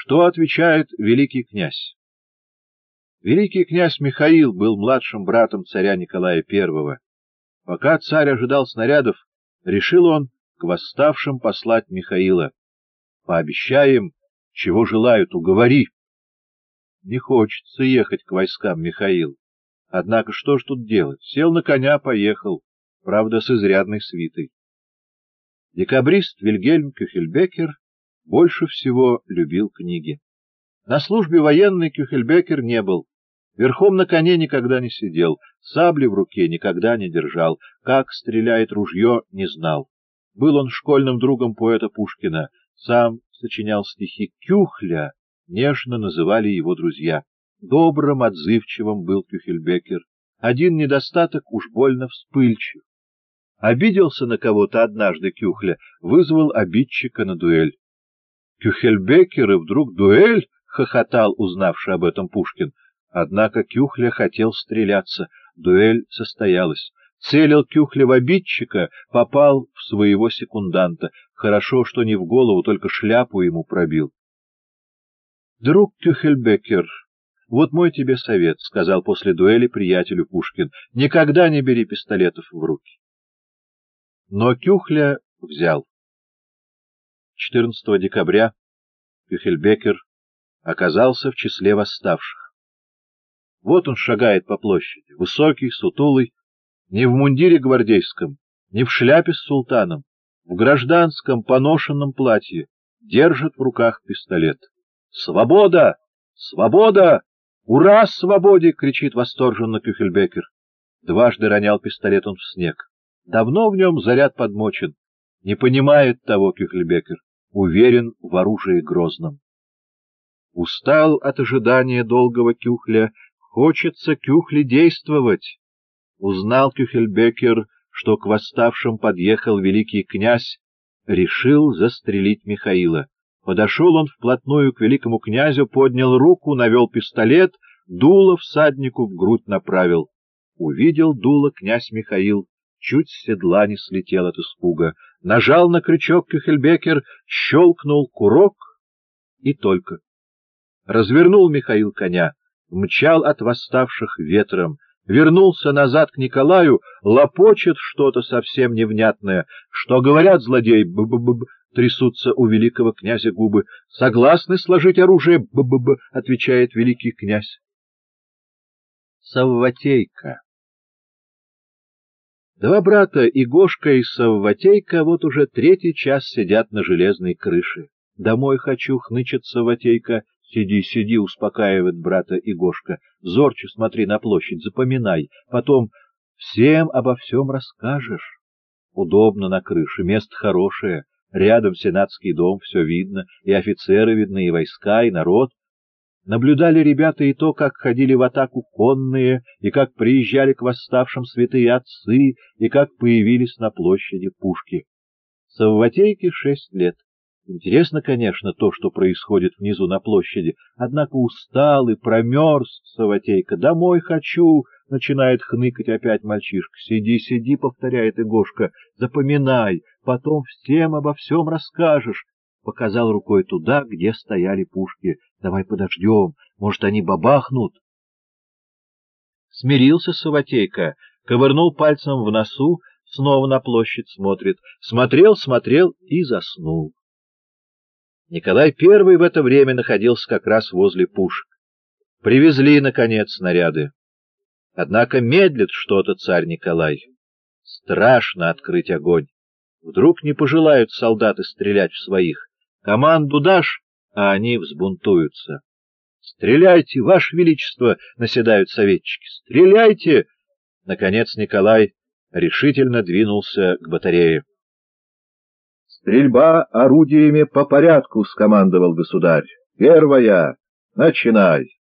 Что отвечает великий князь? Великий князь Михаил был младшим братом царя Николая I. Пока царь ожидал снарядов, решил он к восставшим послать Михаила. Пообещай им, чего желают, уговори. Не хочется ехать к войскам, Михаил. Однако что ж тут делать? Сел на коня, поехал, правда, с изрядной свитой. Декабрист Вильгельм Кюхельбекер больше всего любил книги. На службе военной Кюхельбекер не был, верхом на коне никогда не сидел, сабли в руке никогда не держал, как стреляет ружье не знал. Был он школьным другом поэта Пушкина, сам сочинял стихи. Кюхля нежно называли его друзья. Добрым, отзывчивым был Кюхельбекер. Один недостаток — уж больно вспыльчив. Обиделся на кого-то однажды Кюхля, вызвал обидчика на дуэль. Кюхельбекер и вдруг дуэль, хохотал, узнавший об этом Пушкин. Однако Кюхля хотел стреляться. Дуэль состоялась. Целил Кюхля в обидчика, попал в своего секунданта. Хорошо, что не в голову, только шляпу ему пробил. «Друг Кюхельбекер, вот мой тебе совет», — сказал после дуэли приятелю Пушкин. «Никогда не бери пистолетов в руки». Но Кюхля взял. 14 декабря Кюхельбекер оказался в числе восставших. Вот он шагает по площади, высокий, сутулый, не в мундире гвардейском, не в шляпе с султаном, в гражданском поношенном платье, держит в руках пистолет. «Свобода! Свобода! Ура свободе!» — кричит восторженно Кюхельбекер. Дважды ронял пистолет он в снег. Давно в нем заряд подмочен. Не понимает того Кюхельбекер, уверен в оружии грозном. Устал от ожидания долгого Кюхля, хочется Кюхле действовать. Узнал Кюхельбекер, что к восставшим подъехал великий князь, решил застрелить Михаила. Подошел он вплотную к великому князю, поднял руку, навел пистолет, дуло всаднику в грудь направил. Увидел дуло князь Михаил, чуть с седла не слетел от испуга. Нажал на крючок Кюхельбекер, щелкнул курок и только. Развернул Михаил коня, мчал от восставших ветром, вернулся назад к Николаю, лопочет что-то совсем невнятное. Что говорят злодеи? Б-б-б, трясутся у великого князя губы. Согласны сложить оружие? Б-б-б, отвечает великий князь. Савватейка. Два брата, Игошка и Савватейка, вот уже третий час сидят на железной крыше. «Домой хочу», — хнычет Савватейка. «Сиди, сиди», — успокаивает брата Игошка. «Зорче смотри на площадь, запоминай. Потом всем обо всем расскажешь». Удобно на крыше, место хорошее. Рядом сенатский дом, все видно. И офицеры видны, и войска, и народ. Наблюдали ребята и то, как ходили в атаку конные, и как приезжали к восставшим святые отцы, и как появились на площади пушки. Савватейке 6 лет. Интересно, конечно, то, что происходит внизу на площади, однако устал и промерз Савватейка. «Домой хочу!» — начинает хныкать опять мальчишка. «Сиди, сиди!» — повторяет Игошка. «Запоминай, потом всем обо всем расскажешь!» Показал рукой туда, где стояли пушки. «Давай подождем, может, они бабахнут?» Смирился Савватейка, ковырнул пальцем в носу, снова на площадь смотрит. Смотрел, смотрел и заснул. Николай I в это время находился как раз возле пушек. Привезли, наконец, снаряды. Однако медлит что-то царь Николай. Страшно открыть огонь. Вдруг не пожелают солдаты стрелять в своих. Команду дашь, а они взбунтуются. «Стреляйте, Ваше Величество!» — наседают советчики. «Стреляйте!» Наконец Николай решительно двинулся к батарее. «Стрельба орудиями по порядку», — скомандовал государь. «Первая! Начинай!»